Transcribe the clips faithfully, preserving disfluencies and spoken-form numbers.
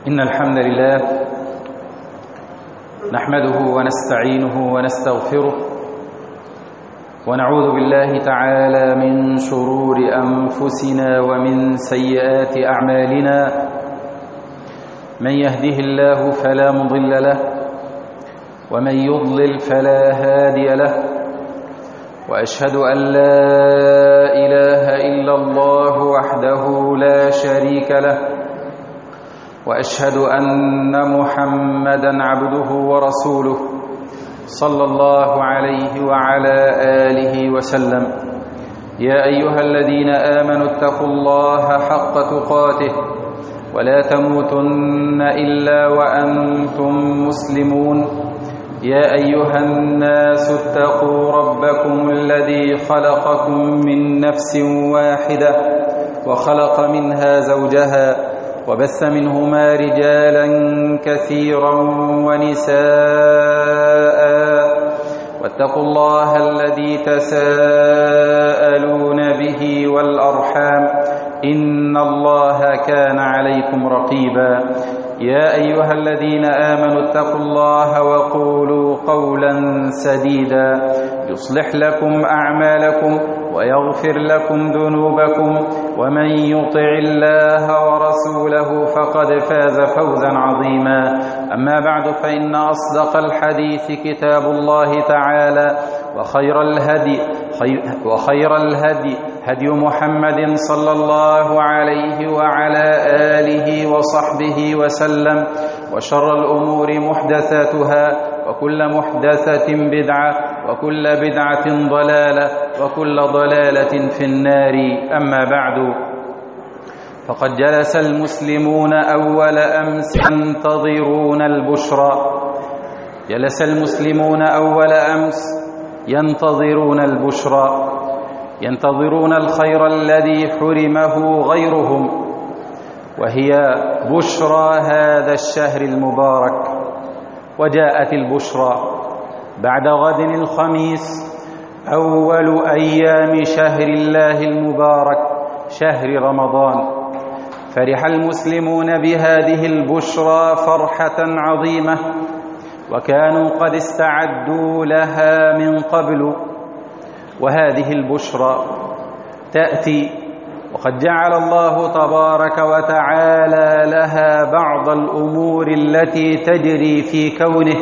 إن الحمد لله نحمده ونستعينه ونستغفره ونعوذ بالله تعالى من شرور أنفسنا ومن سيئات أعمالنا. من يهده الله فلا مضل له ومن يضلل فلا هادي له، وأشهد أن لا إله إلا الله وحده لا شريك له، وأشهد أن محمدًا عبده ورسوله صلى الله عليه وعلى آله وسلم. يا أيها الذين آمنوا اتقوا الله حق تقاته ولا تموتن إلا وأنتم مسلمون. يا أيها الناس اتقوا ربكم الذي خلقكم من نفس واحدة وخلق منها زوجها وبث منهما رجالا كثيرا ونساء، واتقوا الله الذي تساءلون به والأرحام إن الله كان عليكم رقيبا. يا أيها الذين آمنوا اتقوا الله وقولوا قولا سديدا يصلح لكم أعمالكم ويغفر لكم ذنوبكم، ومن يطع الله ورسوله فقد فاز فوزا عظيما. أما بعد، فإن أصدق الحديث كتاب الله تعالى، وخير الهدي وخير الهدي هدي محمد صلى الله عليه وعلى آله وصحبه وسلم، وشر الأمور محدثاتها، وكل محدثة بدعة، وكل بدعة ضلالة، وكل ضلالة في النار. أما بعد، فقد جلس المسلمون أول أمس ينتظرون البشرى جلس المسلمون أول أمس ينتظرون البشرى، ينتظرون الخير الذي حرمه غيرهم، وهي بشرى هذا الشهر المبارك. وجاءت البشرى بعد غد الخميس أول أيام شهر الله المبارك، شهر رمضان. فرح المسلمون بهذه البشرى فرحة عظيمة، وكانوا قد استعدوا لها من قبل. وهذه البشرى تأتي وقد جعل الله تبارك وتعالى لها بعض الأمور التي تجري في كونه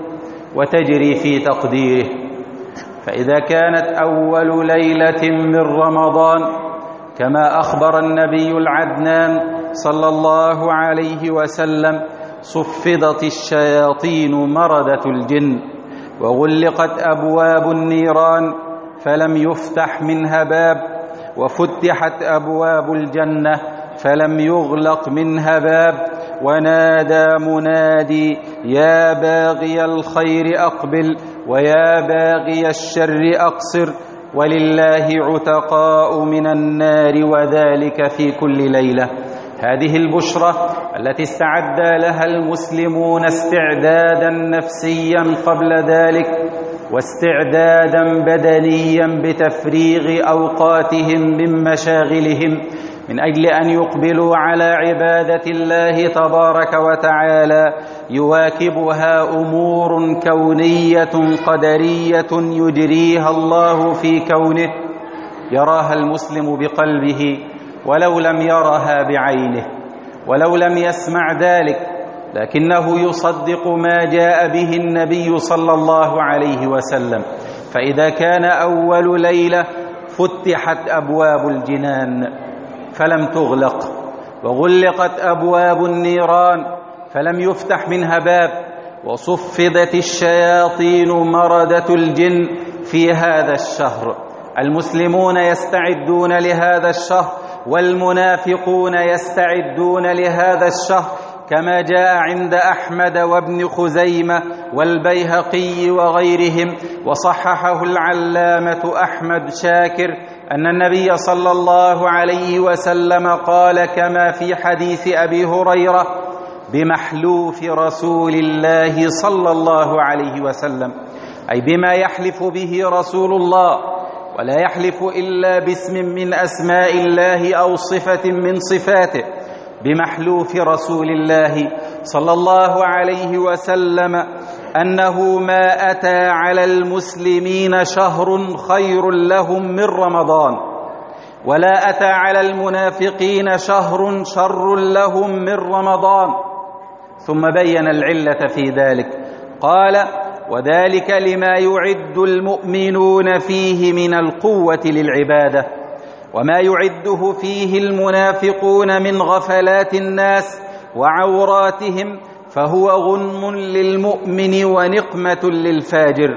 وتجري في تقديره. فإذا كانت أول ليلة من رمضان كما أخبر النبي العدنان صلى الله عليه وسلم: صفدت الشياطين مردة الجن، وغلقت أبواب النيران فلم يفتح منها باب، وفتحت أبواب الجنة فلم يغلق منها باب. ونادى منادي: يا باغي الخير أقبل، ويا باغي الشر أقصر، ولله عتقاء من النار، وذلك في كل ليلة. هذه البشرى التي استعد لها المسلمون استعدادا نفسيا قبل ذلك، واستعدادا بدنيا بتفريغ أوقاتهم من مشاغلهم من أجل أن يقبلوا على عبادة الله تبارك وتعالى، يواكبها أمور كونية قدرية يجريها الله في كونه، يراها المسلم بقلبه ولو لم يرها بعينه، ولو لم يسمع ذلك، لكنه يصدق ما جاء به النبي صلى الله عليه وسلم. فإذا كان أول ليلة فتحت أبواب الجنان فلم تغلق، وغلقت أبواب النيران فلم يفتح منها باب، وصفدت الشياطين مردة الجن في هذا الشهر. المسلمون يستعدون لهذا الشهر، والمنافقون يستعدون لهذا الشهر، كما جاء عند أحمد وابن خزيمة والبيهقي وغيرهم، وصححه العلامة أحمد شاكر، أن النبي صلى الله عليه وسلم قال كما في حديث أبي هريرة: بمحلوف رسول الله صلى الله عليه وسلم، أي بما يحلف به رسول الله، ولا يحلف إلا باسم من أسماء الله أو صفة من صفاته، بمحلوف رسول الله صلى الله عليه وسلم أنه ما أتى على المسلمين شهر خير لهم من رمضان، ولا أتى على المنافقين شهر شر لهم من رمضان. ثم بين العلة في ذلك، قال: وذلك لما يعد المؤمنون فيه من القوة للعبادة، وما يعده فيه المنافقون من غفلات الناس وعوراتهم، فهو غنم للمؤمن ونقمة للفاجر.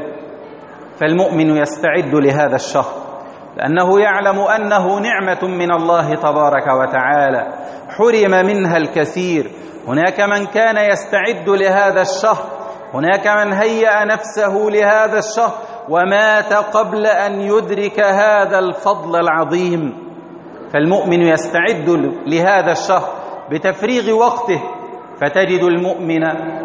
فالمؤمن يستعد لهذا الشهر لأنه يعلم أنه نعمة من الله تبارك وتعالى حرم منها الكثير. هناك من كان يستعد لهذا الشهر، هناك من هيأ نفسه لهذا الشهر ومات قبل أن يدرك هذا الفضل العظيم. فالمؤمن يستعد لهذا الشهر بتفريغ وقته، فتجد المؤمن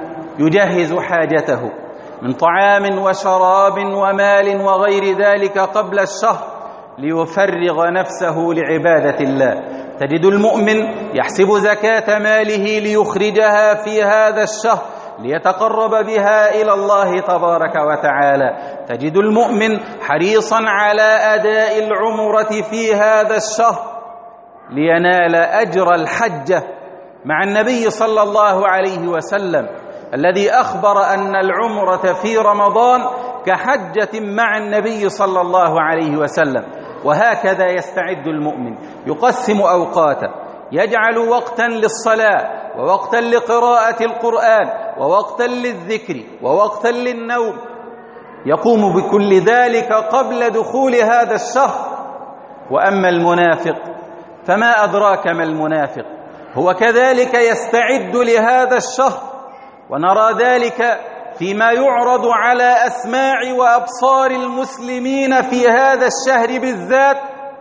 يجهز حاجته من طعام وشراب ومال وغير ذلك قبل الشهر ليفرغ نفسه لعبادة الله. تجد المؤمن يحسب زكاة ماله ليخرجها في هذا الشهر ليتقرب بها إلى الله تبارك وتعالى. تجد المؤمن حريصا على أداء العمرة في هذا الشهر لينال أجر الحجة مع النبي صلى الله عليه وسلم الذي أخبر أن العمرة في رمضان كحجة مع النبي صلى الله عليه وسلم. وهكذا يستعد المؤمن، يقسم أوقاته، يجعل وقتا للصلاة ووقتا لقراءة القرآن ووقتا للذكر ووقتا للنوم، يقوم بكل ذلك قبل دخول هذا الشهر. وأما المنافق فما أدراك ما المنافق، هو كذلك يستعد لهذا الشهر، ونرى ذلك فيما يعرض على أسماع وأبصار المسلمين في هذا الشهر بالذات،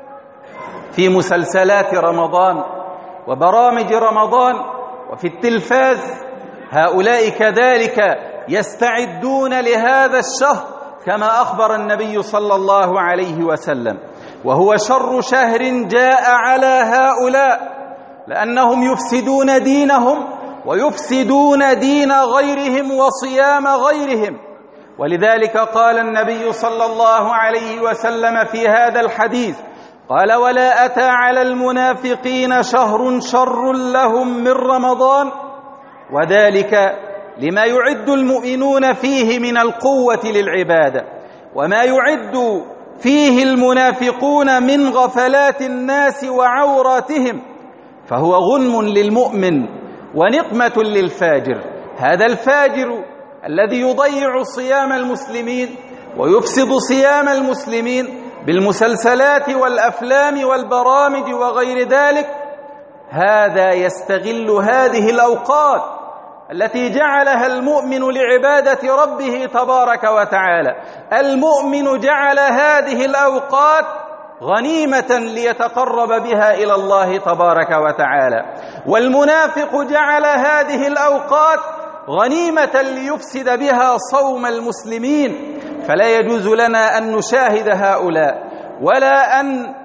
في مسلسلات رمضان وبرامج رمضان وفي التلفاز. هؤلاء كذلك يستعدون لهذا الشهر كما أخبر النبي صلى الله عليه وسلم، وهو شر شهر جاء على هؤلاء، لأنهم يفسدون دينهم ويفسدون دين غيرهم وصيام غيرهم. ولذلك قال النبي صلى الله عليه وسلم في هذا الحديث، قال: ولا أتى على المنافقين شهر شر لهم من رمضان، وذلك لما يعد المؤمنون فيه من القوة للعبادة، وما يعد فيه المنافقون من غفلات الناس وعوراتهم، فهو غنم للمؤمن ونقمة للفاجر. هذا الفاجر الذي يضيع صيام المسلمين ويفسد صيام المسلمين بالمسلسلات والأفلام والبرامج وغير ذلك، هذا يستغل هذه الأوقات التي جعلها المؤمن لعبادة ربه تبارك وتعالى. المؤمن جعل هذه الأوقات غنيمة ليتقرب بها إلى الله تبارك وتعالى، والمنافق جعل هذه الأوقات غنيمة ليفسد بها صوم المسلمين. فلا يجوز لنا أن نشاهد هؤلاء ولا أن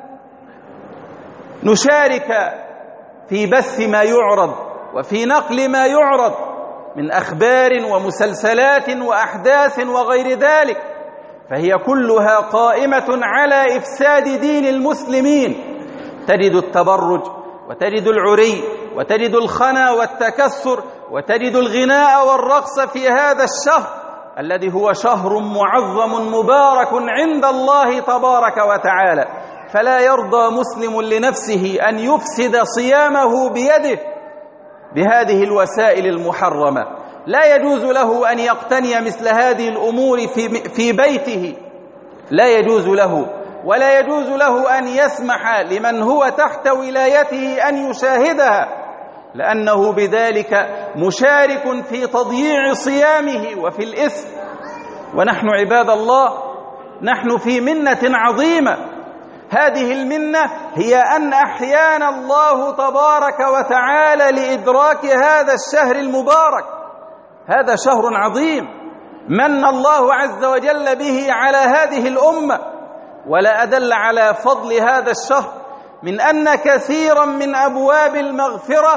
نشارك في بث ما يعرض وفي نقل ما يعرض من أخبار ومسلسلات وأحداث وغير ذلك، فهي كلها قائمة على إفساد دين المسلمين. تجد التبرج وتجد العري وتجد الخنا والتكسر وتجد الغناء والرقص في هذا الشهر الذي هو شهر معظم مبارك عند الله تبارك وتعالى. فلا يرضى مسلم لنفسه أن يفسد صيامه بيده بهذه الوسائل المحرمة. لا يجوز له أن يقتني مثل هذه الأمور في في بيته، لا يجوز له، ولا يجوز له أن يسمح لمن هو تحت ولايته أن يشاهدها، لأنه بذلك مشارك في تضييع صيامه وفي الإثم. ونحن عباد الله نحن في منة عظيمة، هذه المنة هي أن أحيانا الله تبارك وتعالى لإدراك هذا الشهر المبارك. هذا شهر عظيم من الله عز وجل به على هذه الأمة. ولا أدل على فضل هذا الشهر من أن كثيرا من أبواب المغفرة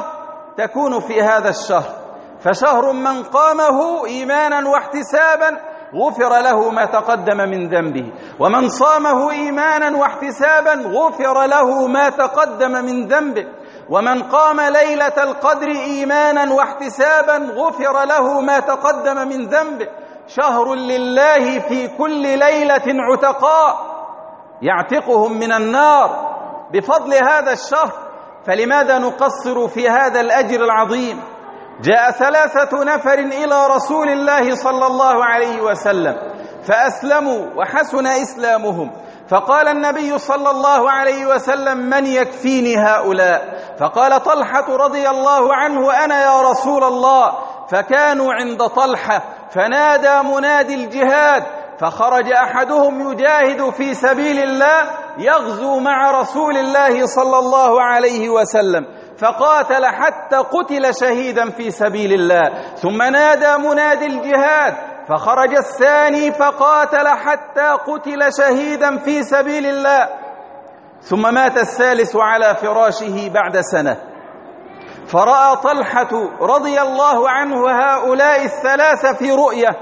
تكون في هذا الشهر، فشهر من قامه إيمانا واحتسابا غفر له ما تقدم من ذنبه، ومن صامه إيمانا واحتسابا غفر له ما تقدم من ذنبه، ومن قام ليلة القدر إيمانا واحتسابا غفر له ما تقدم من ذنبه. شهر لله في كل ليلة عتقاء يعتقهم من النار بفضل هذا الشهر، فلماذا نقصر في هذا الأجر العظيم؟ جاء ثلاثة نفر إلى رسول الله صلى الله عليه وسلم فأسلموا وحسن إسلامهم، فقال النبي صلى الله عليه وسلم: من يكفيني هؤلاء؟ فقال طلحة رضي الله عنه: أنا يا رسول الله. فكانوا عند طلحة فنادى منادي الجهاد، فخرج أحدهم يجاهد في سبيل الله يغزو مع رسول الله صلى الله عليه وسلم، فقاتل حتى قتل شهيدا في سبيل الله. ثم نادى منادي الجهاد، فخرج الثاني فقاتل حتى قتل شهيدا في سبيل الله. ثم مات الثالث على فراشه بعد سنة. فرأى طلحة رضي الله عنه هؤلاء الثلاثة في رؤية،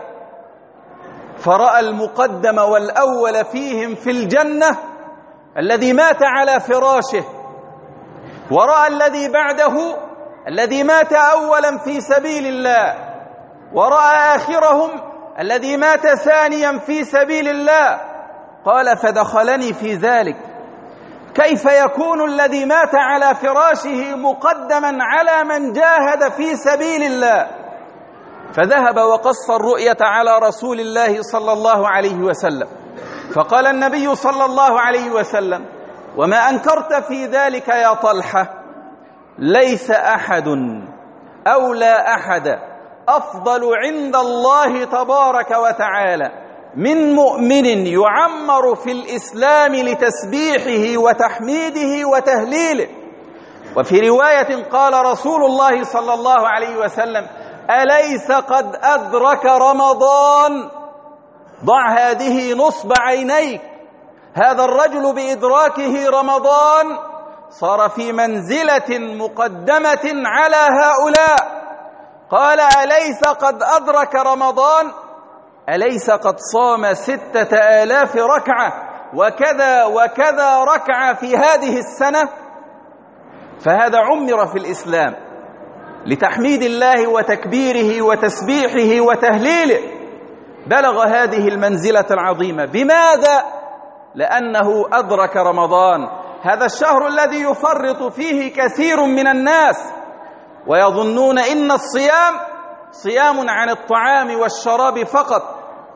فرأى المقدم والأول فيهم في الجنة الذي مات على فراشه، ورأى الذي بعده الذي مات أولا في سبيل الله، ورأى آخرهم الذي مات ثانيا في سبيل الله. قال: فدخلني في ذلك، كيف يكون الذي مات على فراشه مقدما على من جاهد في سبيل الله؟ فذهب وقص الرؤية على رسول الله صلى الله عليه وسلم، فقال النبي صلى الله عليه وسلم: وما أنكرت في ذلك يا طلحة؟ ليس أحد أو لا أحد أفضل عند الله تبارك وتعالى من مؤمن يعمر في الإسلام لتسبيحه وتحميده وتهليله. وفي رواية قال رسول الله صلى الله عليه وسلم: أليس قد أدرك رمضان؟ ضع هذه نصب عينيك، هذا الرجل بإدراكه رمضان صار في منزلة مقدمة على هؤلاء. قال: أليس قد أدرك رمضان؟ أليس قد صام ستة آلاف ركعة وكذا وكذا ركعة في هذه السنة؟ فهذا عمر في الإسلام لتحميد الله وتكبيره وتسبيحه وتهليله، بلغ هذه المنزلة العظيمة. بماذا؟ لأنه أدرك رمضان، هذا الشهر الذي يفرط فيه كثير من الناس ويظنون إن الصيام صيام عن الطعام والشراب فقط،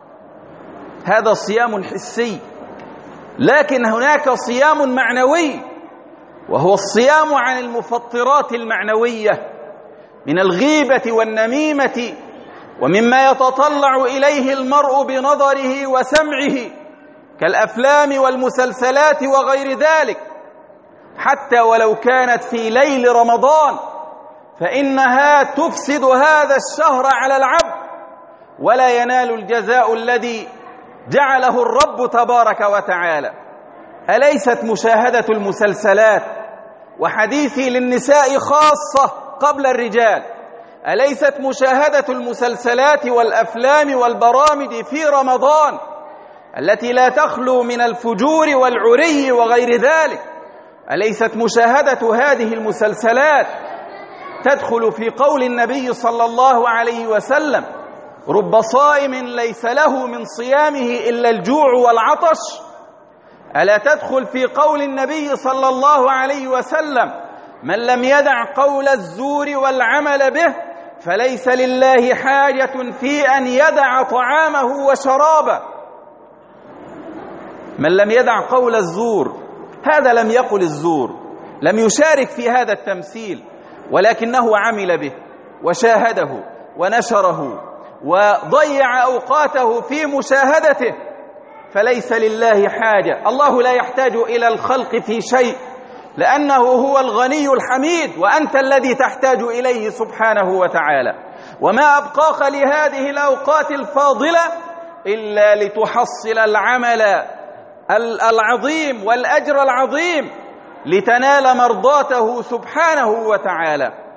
هذا صيام حسي، لكن هناك صيام معنوي، وهو الصيام عن المفطرات المعنوية من الغيبة والنميمة ومما يتطلع إليه المرء بنظره وسمعه كالأفلام والمسلسلات وغير ذلك، حتى ولو كانت في ليل رمضان فإنها تفسد هذا الشهر على العبد، ولا ينال الجزاء الذي جعله الرب تبارك وتعالى. أليست مشاهدة المسلسلات، وحديثي للنساء خاصة قبل الرجال، أليست مشاهدة المسلسلات والأفلام والبرامج في رمضان التي لا تخلو من الفجور والعري وغير ذلك، أليست مشاهدة هذه المسلسلات تدخل في قول النبي صلى الله عليه وسلم: رب صائم ليس له من صيامه إلا الجوع والعطش؟ ألا تدخل في قول النبي صلى الله عليه وسلم: من لم يدع قول الزور والعمل به فليس لله حاجة في أن يدع طعامه وشرابه؟ من لم يدع قول الزور، هذا لم يقل الزور، لم يشارك في هذا التمثيل، ولكنه عمل به وشاهده ونشره وضيع أوقاته في مشاهدته، فليس لله حاجة. الله لا يحتاج إلى الخلق في شيء، لأنه هو الغني الحميد، وأنت الذي تحتاج إليه سبحانه وتعالى. وما أبقاك لهذه الأوقات الفاضلة إلا لتحصل العمل العظيم والأجر العظيم لتنال مرضاته سبحانه وتعالى.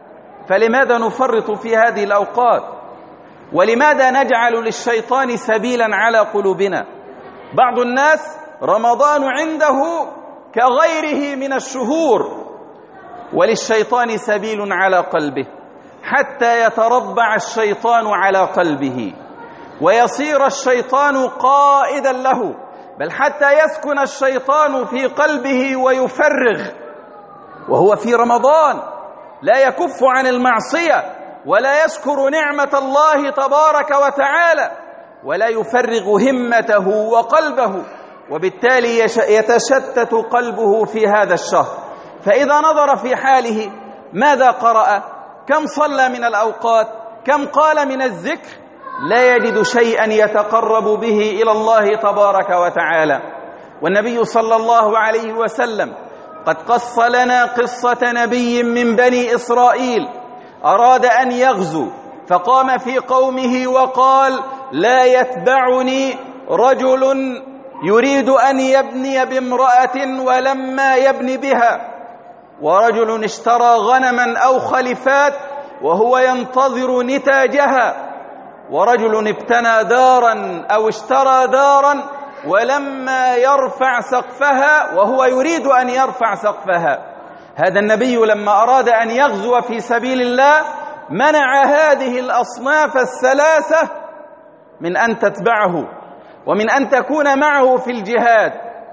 فلماذا نفرط في هذه الأوقات؟ ولماذا نجعل للشيطان سبيلا على قلوبنا؟ بعض الناس رمضان عنده كغيره من الشهور، وللشيطان سبيل على قلبه حتى يتربع الشيطان على قلبه ويصير الشيطان قائدا له، بل حتى يسكن الشيطان في قلبه ويفرغ وهو في رمضان، لا يكف عن المعصية ولا يشكر نعمة الله تبارك وتعالى ولا يفرغ همته وقلبه، وبالتالي يتشتت قلبه في هذا الشهر. فإذا نظر في حاله ماذا قرأ، كم صلى من الأوقات، كم قال من الذكر، لا يجد شيئا يتقرب به إلى الله تبارك وتعالى. والنبي صلى الله عليه وسلم قد قص لنا قصة نبي من بني إسرائيل أراد أن يغزو فقام في قومه وقال: لا يتبعني رجل يريد أن يبني بامرأة ولما يبني بها، ورجل اشترى غنما أو خلفات وهو ينتظر نتاجها، ورجل ابتنى دارا أو اشترى دارا ولما يرفع سقفها وهو يريد أن يرفع سقفها. هذا النبي لما أراد أن يغزو في سبيل الله منع هذه الأصناف الثلاثة من أن تتبعه ومن أن تكون معه في الجهاد.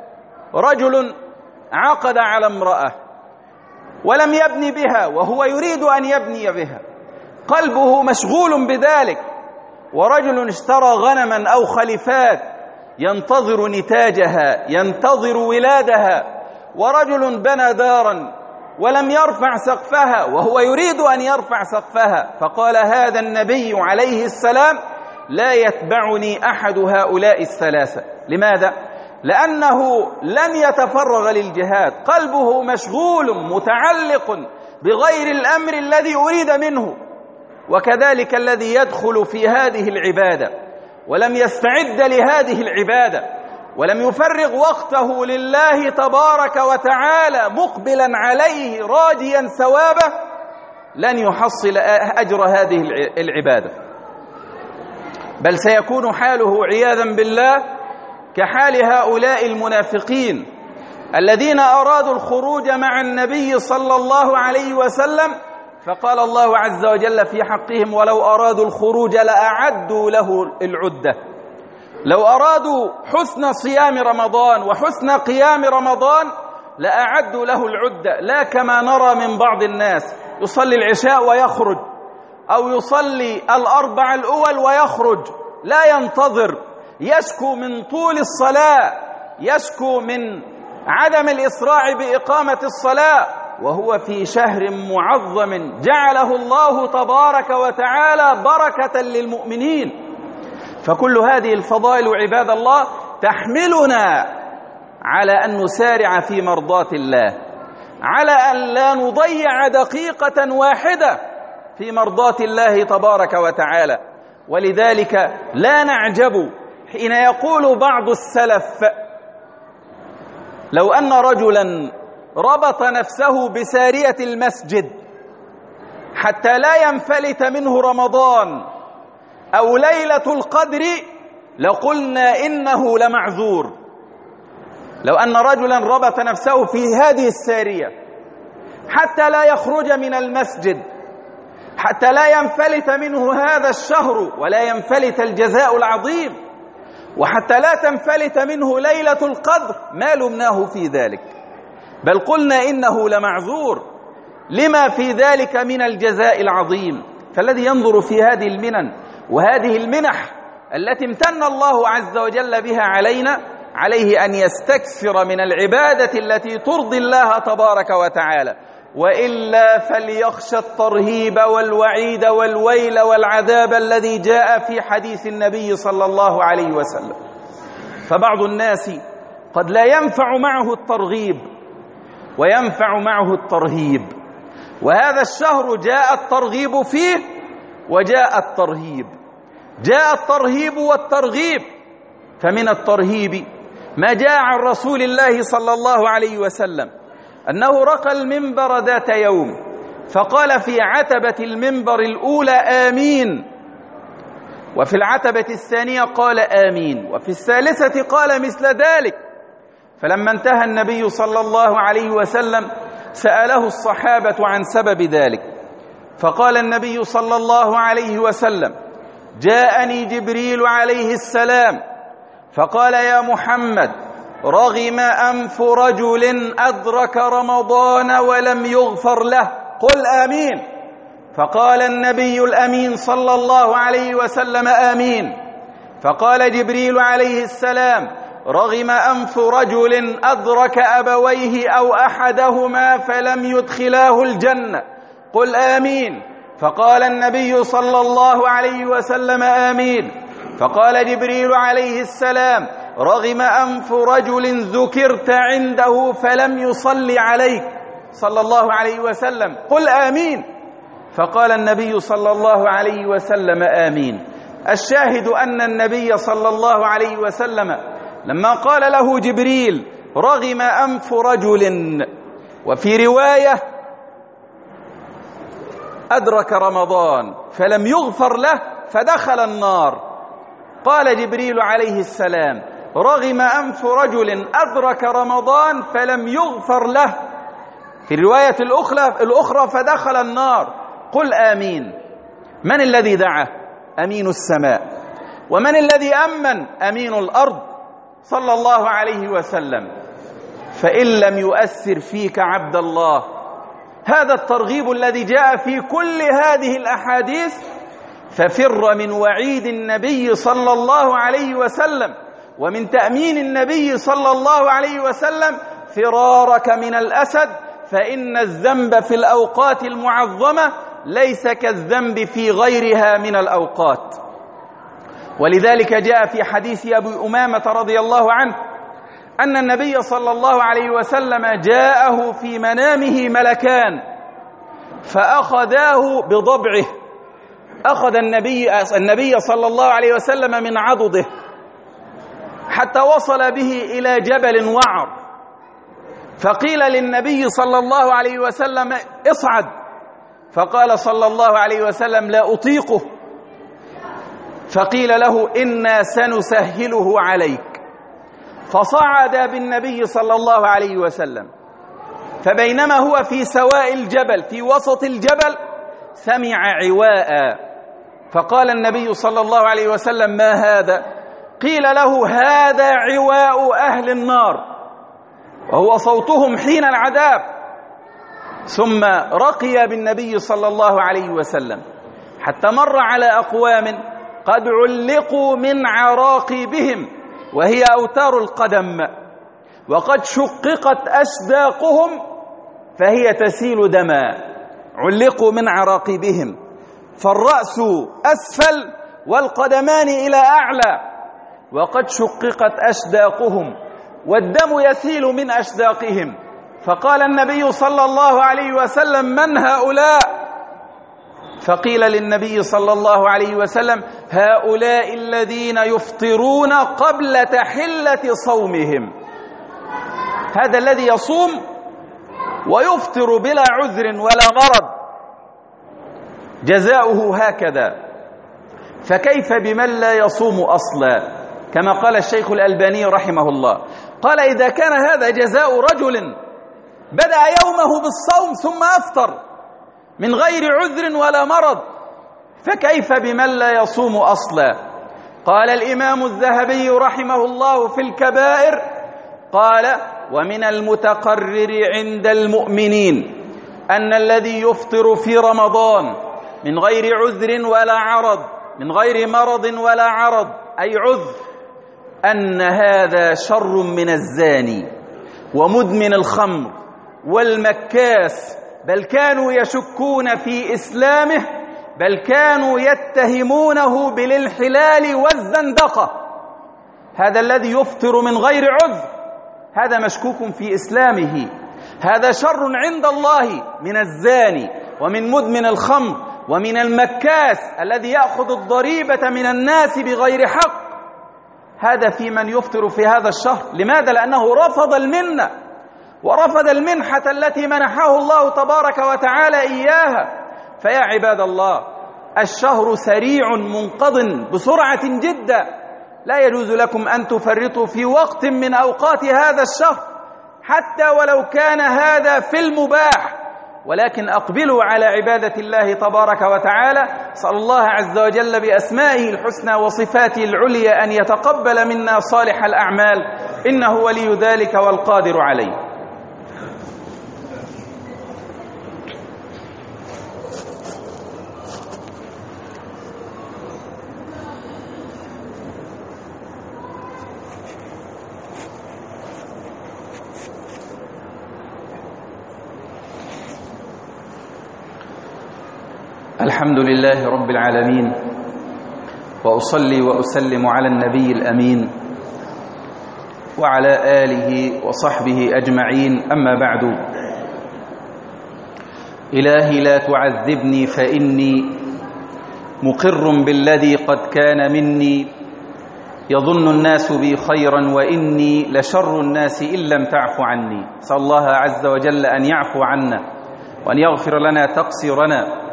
رجل عقد على امرأة ولم يبني بها وهو يريد أن يبني بها، قلبه مشغول بذلك. ورجل اشترى غنما أو خلفات ينتظر نتاجها، ينتظر ولادها. ورجل بنى دارا ولم يرفع سقفها وهو يريد أن يرفع سقفها. فقال هذا النبي عليه السلام: لا يتبعني أحد هؤلاء الثلاثة. لماذا؟ لأنه لن يتفرغ للجهاد، قلبه مشغول متعلق بغير الأمر الذي أريد منه. وكذلك الذي يدخل في هذه العبادة ولم يستعد لهذه العبادة ولم يفرغ وقته لله تبارك وتعالى مقبلا عليه راجيا ثوابه لن يحصل أجر هذه العبادة، بل سيكون حاله عياذا بالله كحال هؤلاء المنافقين الذين أرادوا الخروج مع النبي صلى الله عليه وسلم، فقال الله عز وجل في حقهم: ولو أرادوا الخروج لأعدوا له العدة. لو أرادوا حسن صيام رمضان وحسن قيام رمضان لأعدوا له العدة، لا كما نرى من بعض الناس يصلي العشاء ويخرج، أو يصلي الأربع الأول ويخرج، لا ينتظر، يشكو من طول الصلاة، يشكو من عدم الإسراع بإقامة الصلاة، وهو في شهر معظم جعله الله تبارك وتعالى بركة للمؤمنين. فكل هذه الفضائل عباد الله تحملنا على أن نسارع في مرضات الله، على أن لا نضيع دقيقة واحدة في مرضات الله تبارك وتعالى. ولذلك لا نعجب حين يقول بعض السلف: لو أن رجلا ربط نفسه بسارية المسجد حتى لا ينفلت منه رمضان أو ليلة القدر لقلنا إنه لمعذور. لو أن رجلا ربط نفسه في هذه السارية حتى لا يخرج من المسجد، حتى لا ينفلت منه هذا الشهر ولا ينفلت الجزاء العظيم، وحتى لا تنفلت منه ليلة القدر، ما لمناه في ذلك، بل قلنا إنه لمعذور لما في ذلك من الجزاء العظيم. فالذي ينظر في هذه المنن وهذه المنح التي امتن الله عز وجل بها علينا عليه أن يستكثر من العبادة التي ترضي الله تبارك وتعالى، وإلا فليخشى الترهيب والوعيد والويل والعذاب الذي جاء في حديث النبي صلى الله عليه وسلم. فبعض الناس قد لا ينفع معه الترغيب وينفع معه الترهيب، وهذا الشهر جاء الترغيب فيه وجاء الترهيب، جاء الترهيب والترغيب. فمن الترهيب ما جاء عن رسول الله صلى الله عليه وسلم أنه رقى المنبر ذات يوم فقال في عتبة المنبر الأولى آمين، وفي العتبة الثانية قال آمين، وفي الثالثة قال مثل ذلك. فلما انتهى النبي صلى الله عليه وسلم سأله الصحابة عن سبب ذلك، فقال النبي صلى الله عليه وسلم: جاءني جبريل عليه السلام فقال: يا محمد، رغم أنف رجل أدرك رمضان ولم يغفر له، قل آمين. فقال النبي الأمين صلى الله عليه وسلم: آمين. فقال جبريل عليه السلام: رغم أنف رجل أدرك أبويه أو أحدهما فلم يدخلاه الجنة، قل آمين. فقال النبي صلى الله عليه وسلم: آمين. فقال جبريل عليه السلام: رغم أنف رجل ذكرت عنده فلم يصلي عليك صلى الله عليه وسلم، قل آمين. فقال النبي صلى الله عليه وسلم: آمين. الشاهد أن النبي صلى الله عليه وسلم لما قال له جبريل: رغم أنف رجل، وفي رواية أدرك رمضان فلم يغفر له فدخل النار، قال جبريل عليه السلام: رغم أنف رجل أدرك رمضان فلم يغفر له، في الرواية الأخرى فدخل النار، قل آمين. من الذي دعا؟ أمين السماء. ومن الذي أمن؟ أمين الأرض صلى الله عليه وسلم. فإن لم يؤثر فيك عبد الله هذا الترغيب الذي جاء في كل هذه الأحاديث، ففر من وعيد النبي صلى الله عليه وسلم ومن تأمين النبي صلى الله عليه وسلم فرارك من الأسد، فإن الذنب في الأوقات المعظمة ليس كالذنب في غيرها من الأوقات. ولذلك جاء في حديث أبي أمامة رضي الله عنه أن النبي صلى الله عليه وسلم جاءه في منامه ملكان فأخذاه بضبعه، أخذ النبي, النبي صلى الله عليه وسلم من عضده حتى وصل به إلى جبل وعر، فقيل للنبي صلى الله عليه وسلم: اصعد. فقال صلى الله عليه وسلم: لا أطيقه. فقيل له: إنا سنسهله عليك. فصعد بالنبي صلى الله عليه وسلم، فبينما هو في سواء الجبل في وسط الجبل سمع عواء، فقال النبي صلى الله عليه وسلم: ما هذا؟ قيل له: هذا عواء أهل النار، وهو صوتهم حين العذاب. ثم رقي بالنبي صلى الله عليه وسلم حتى مر على أقوام قد علقوا من عراقبهم، وهي أوتار القدم، وقد شققت أشداقهم فهي تسيل دما، علقوا من عراقبهم، فالرأس أسفل والقدمان إلى أعلى، وقد شققت أشداقهم والدم يسيل من أشداقهم. فقال النبي صلى الله عليه وسلم: من هؤلاء؟ فقيل للنبي صلى الله عليه وسلم: هؤلاء الذين يفطرون قبل تحلة صومهم. هذا الذي يصوم ويفطر بلا عذر ولا مرض جزاؤه هكذا، فكيف بمن لا يصوم أصلا؟ كما قال الشيخ الألباني رحمه الله، قال: إذا كان هذا جزاء رجل بدأ يومه بالصوم ثم أفطر من غير عذر ولا مرض، فكيف بمن لا يصوم أصلا؟ قال الإمام الذهبي رحمه الله في الكبائر، قال: ومن المتقرر عند المؤمنين أن الذي يفطر في رمضان من غير عذر ولا عرض، من غير مرض ولا عرض أي عذر، أن هذا شر من الزاني ومدمن الخمر والمكاس، بل كانوا يشكون في إسلامه، بل كانوا يتهمونه بالانحلال والزندقة. هذا الذي يفطر من غير عذر هذا مشكوك في إسلامه، هذا شر عند الله من الزاني ومن مدمن الخمر ومن المكاس الذي يأخذ الضريبة من الناس بغير حق. هذا في من يفطر في هذا الشهر. لماذا؟ لأنه رفض المنة، ورفض المنحة التي منحه الله تبارك وتعالى إياها. فيا عباد الله، الشهر سريع منقض بسرعة جدا، لا يجوز لكم أن تفرطوا في وقت من أوقات هذا الشهر حتى ولو كان هذا في المباح، ولكن أقبلوا على عبادة الله تبارك وتعالى. صلى الله عز وجل بأسمائه الحسنى وصفاته العليا أن يتقبل منا صالح الأعمال، إنه ولي ذلك والقادر عليه. الحمد لله رب العالمين، وأصلي وأسلم على النبي الأمين وعلى آله وصحبه أجمعين، أما بعد. إلهي لا تعذبني فإني مقر بالذي قد كان مني، يظن الناس بي خيرا وإني لشر الناس إن لم تعف عني. أسأل الله عز وجل أن يعفو عنا وأن يغفر لنا تقصيرنا.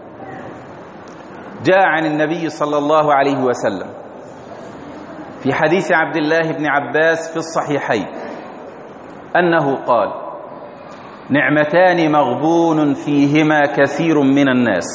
جاء عن النبي صلى الله عليه وسلم في حديث عبد الله بن عباس في الصحيحين أنه قال: نعمتان مغبون فيهما كثير من الناس،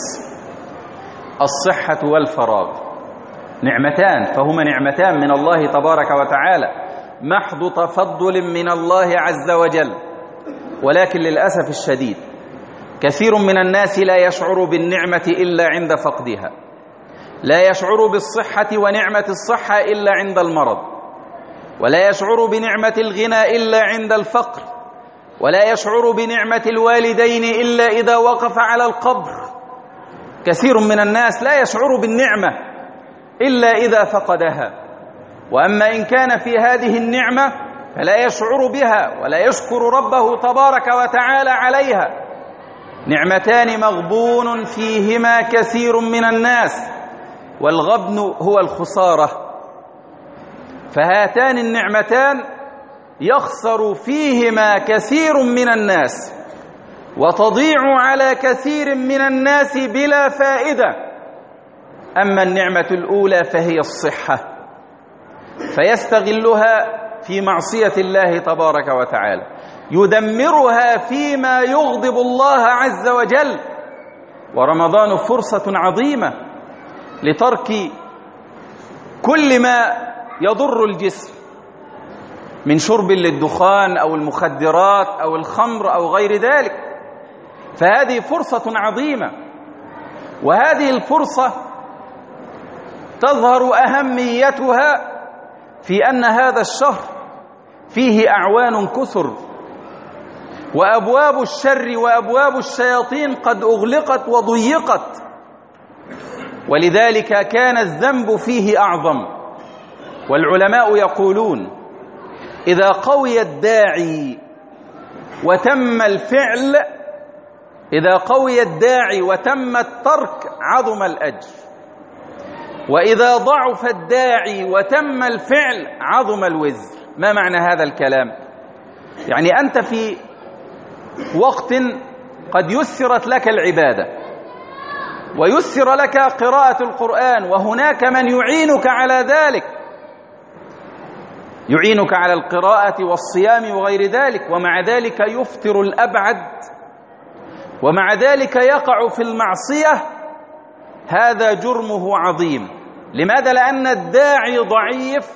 الصحة والفراغ. نعمتان، فهما نعمتان من الله تبارك وتعالى، محض تفضل من الله عز وجل، ولكن للأسف الشديد كثير من الناس لا يشعر بالنعمة إلا عند فقدها، لا يشعر بالصحة ونعمة الصحة إلا عند المرض، ولا يشعر بنعمة الغنى إلا عند الفقر، ولا يشعر بنعمة الوالدين إلا إذا وقف على القبر. كثير من الناس لا يشعر بالنعمة إلا إذا فقدها، وأما إن كان في هذه النعمة فلا يشعر بها ولا يشكر ربه تبارك وتعالى عليها. نعمتان مغبون فيهما كثير من الناس، والغبن هو الخسارة. فهاتان النعمتان يخسر فيهما كثير من الناس، وتضيع على كثير من الناس بلا فائدة. أما النعمة الأولى فهي الصحة، فيستغلها في معصية الله تبارك وتعالى، يدمرها فيما يغضب الله عز وجل. ورمضان فرصة عظيمة لترك كل ما يضر الجسم من شرب للدخان أو المخدرات أو الخمر أو غير ذلك، فهذه فرصة عظيمة. وهذه الفرصة تظهر أهميتها في أن هذا الشهر فيه أعوان كثر، وأبواب الشر وأبواب الشياطين قد أغلقت وضيقت، ولذلك كان الذنب فيه أعظم. والعلماء يقولون: إذا قوي الداعي وتم الفعل، إذا قوي الداعي وتم الترك عظم الأجر، وإذا ضعف الداعي وتم الفعل عظم الوزر. ما معنى هذا الكلام؟ يعني أنت في وقت قد يسرت لك العبادة ويسر لك قراءة القرآن، وهناك من يعينك على ذلك، يعينك على القراءة والصيام وغير ذلك، ومع ذلك يفطر الأبعد، ومع ذلك يقع في المعصية. هذا جرمه عظيم. لماذا؟ لأن الداعي ضعيف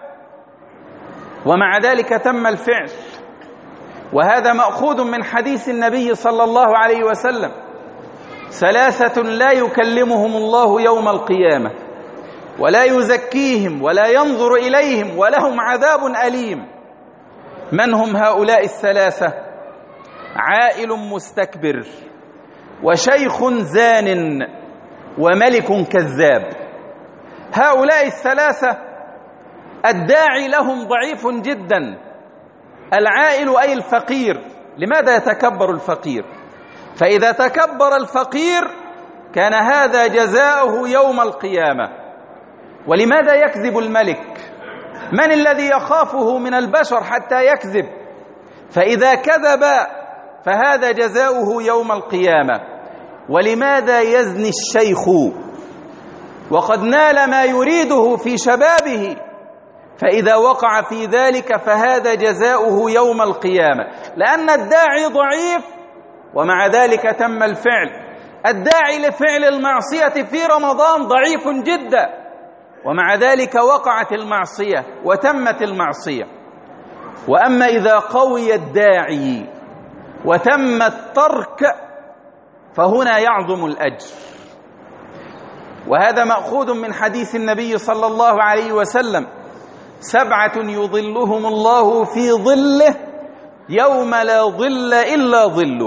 ومع ذلك تم الفعل. وهذا مأخوذ من حديث النبي صلى الله عليه وسلم: ثلاثة لا يكلمهم الله يوم القيامة ولا يزكيهم ولا ينظر إليهم ولهم عذاب أليم. من هم هؤلاء الثلاثة؟ عائل مستكبر، وشيخ زان، وملك كذاب. هؤلاء الثلاثة الداعي لهم ضعيف جدا. العائل أي الفقير. لماذا يتكبر الفقير؟ فإذا تكبر الفقير كان هذا جزاؤه يوم القيامة. ولماذا يكذب الملك؟ من الذي يخافه من البشر حتى يكذب؟ فإذا كذب فهذا جزاؤه يوم القيامة. ولماذا يزني الشيخ وقد نال ما يريده في شبابه؟ فإذا وقع في ذلك فهذا جزاؤه يوم القيامة، لأن الداعي ضعيف ومع ذلك تم الفعل. الداعي لفعل المعصية في رمضان ضعيف جدا ومع ذلك وقعت المعصية وتمت المعصية. وأما إذا قوي الداعي وتم الترك فهنا يعظم الأجر. وهذا مأخوذ من حديث النبي صلى الله عليه وسلم: سبعة يظلهم الله في ظله يوم لا ظل إلا ظله.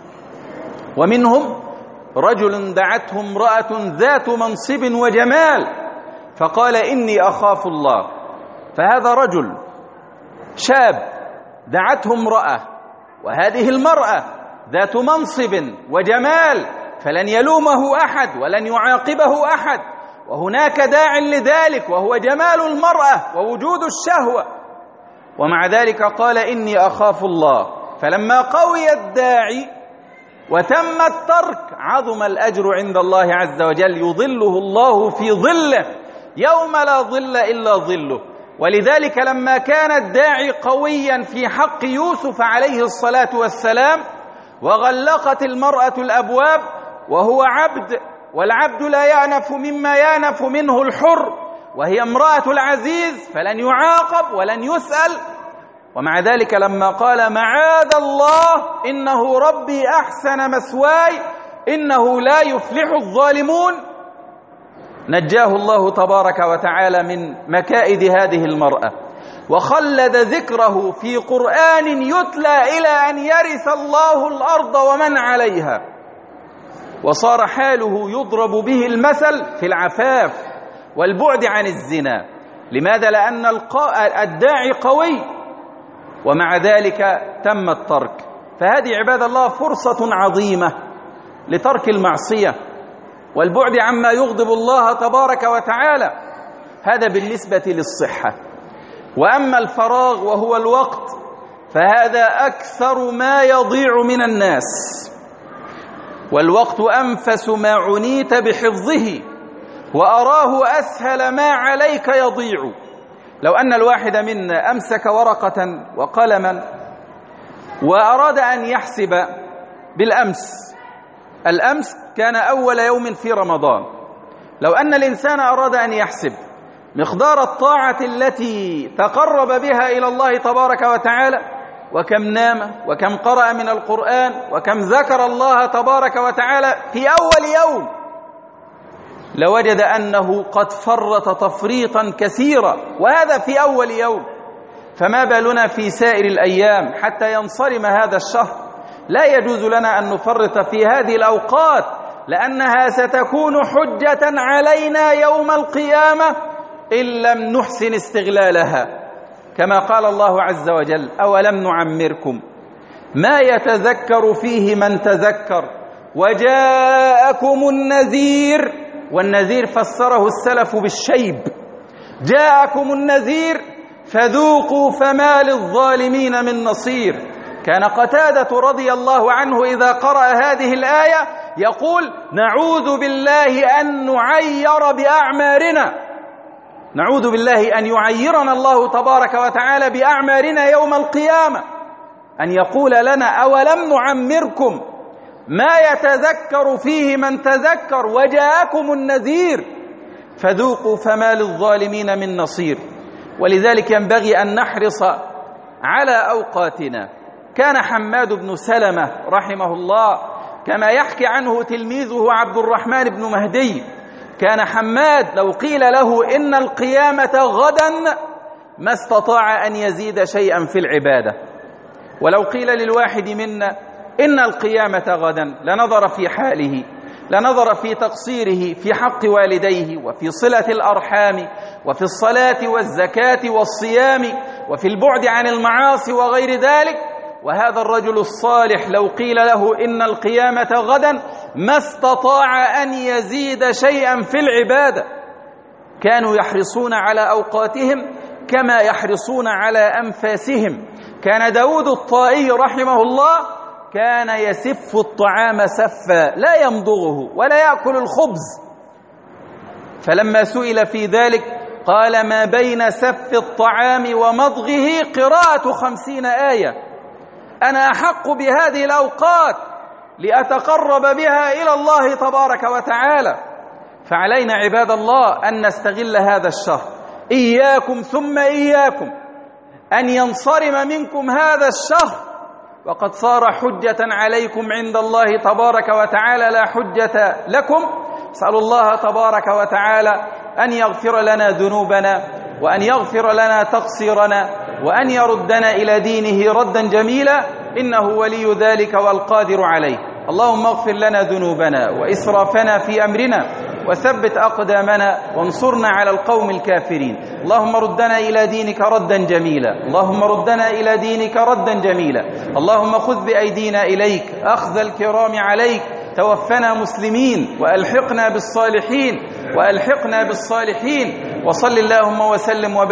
ومنهم رجل دعته امرأة ذات منصب وجمال فقال: إني أخاف الله. فهذا رجل شاب دعته امرأة، وهذه المرأة ذات منصب وجمال، فلن يلومه أحد ولن يعاقبه أحد، وهناك داع لذلك وهو جمال المرأة ووجود الشهوة، ومع ذلك قال: إني أخاف الله. فلما قوي الداعي وتم الترك عظم الأجر عند الله عز وجل، يظله الله في ظله يوم لا ظل إلا ظله. ولذلك لما كان الداعي قويا في حق يوسف عليه الصلاة والسلام وغلقت المرأة الأبواب وهو عبد، والعبد لا يأنف مما يأنف منه الحر، وهي امرأة العزيز، فلن يعاقب ولن يسأل. ومع ذلك لما قال: معاذ الله إنه ربي أحسن مثواي إنه لا يفلح الظالمون، نجاه الله تبارك وتعالى من مكائد هذه المرأة، وخلد ذكره في قرآن يتلى إلى أن يرث الله الأرض ومن عليها. وصار حاله يضرب به المثل في العفاف والبعد عن الزنا. لماذا؟ لأن الداعي قوي ومع ذلك تم الترك. فهذه عباد الله فرصة عظيمة لترك المعصية والبعد عما يغضب الله تبارك وتعالى. هذا بالنسبة للصحة. وأما الفراغ وهو الوقت فهذا أكثر ما يضيع من الناس، والوقت أنفس ما عنيت بحفظه وأراه أسهل ما عليك يضيع. لو أن الواحد منا أمسك ورقة وقلما وأراد أن يحسب بالأمس، الأمس كان أول يوم في رمضان، لو أن الإنسان أراد أن يحسب مقدار الطاعة التي تقرب بها إلى الله تبارك وتعالى، وكم نام وكم قرأ من القرآن وكم ذكر الله تبارك وتعالى في أول يوم، لوجد أنه قد فرط تفريطا كثيرا، وهذا في أول يوم. فما بالنا في سائر الأيام حتى ينصرم هذا الشهر؟ لا يجوز لنا أن نفرط في هذه الأوقات، لأنها ستكون حجة علينا يوم القيامة إن لم نحسن استغلالها. كما قال الله عز وجل: أولم نعمركم ما يتذكر فيه من تذكر وجاءكم النذير. والنذير فسره السلف بالشيب. جاءكم النذير فذوقوا فما للظالمين من نصير. كان قتادة رضي الله عنه إذا قرأ هذه الآية يقول: نعوذ بالله أن نعير بأعمارنا، نعوذ بالله أن يعيرنا الله تبارك وتعالى بأعمارنا يوم القيامة، أن يقول لنا: أولم نعمركم ما يتذكر فيه من تذكر وجاءكم النذير فذوقوا فما للظالمين من نصير. ولذلك ينبغي أن نحرص على أوقاتنا. كان حماد بن سلمة رحمه الله كما يحكي عنه تلميذه عبد الرحمن بن مهدي، كان حماد لو قيل له إن القيامة غدا ما استطاع أن يزيد شيئا في العبادة، ولو قيل للواحد منا إن القيامة غدا لنظر في حاله، لنظر في تقصيره في حق والديه وفي صلة الأرحام وفي الصلاة والزكاة والصيام وفي البعد عن المعاصي وغير ذلك. وهذا الرجل الصالح لو قيل له إن القيامة غدا ما استطاع أن يزيد شيئا في العبادة. كانوا يحرصون على أوقاتهم كما يحرصون على أنفاسهم، كان داود الطائي رحمه الله كان يسف الطعام سفا لا يمضغه ولا يأكل الخبز، فلما سئل في ذلك قال: ما بين سف الطعام ومضغه قراءة خمسين آية، أنا أحق بهذه الأوقات لأتقرب بها إلى الله تبارك وتعالى. فعلينا عباد الله أن نستغل هذا الشهر، إياكم ثم إياكم أن ينصرم منكم هذا الشهر وقد صار حجة عليكم عند الله تبارك وتعالى لا حجة لكم. أسأل الله تبارك وتعالى أن يغفر لنا ذنوبنا، وأن يغفر لنا تقصيرنا، وأن يردنا إلى دينه ردا جميلا، إنه ولي ذلك والقادر عليه. اللهم اغفر لنا ذنوبنا وإسرافنا في أمرنا، وثبت أقدامنا، وانصرنا على القوم الكافرين. اللهم ردنا إلى دينك ردا جميلا، اللهم ردنا إلى دينك ردا جميلا. اللهم خذ بأيدينا إليك أخذ الكرام عليك، توفنا مسلمين وألحقنا بالصالحين وألحقنا بالصالحين. وصل اللهم وسلم وبارك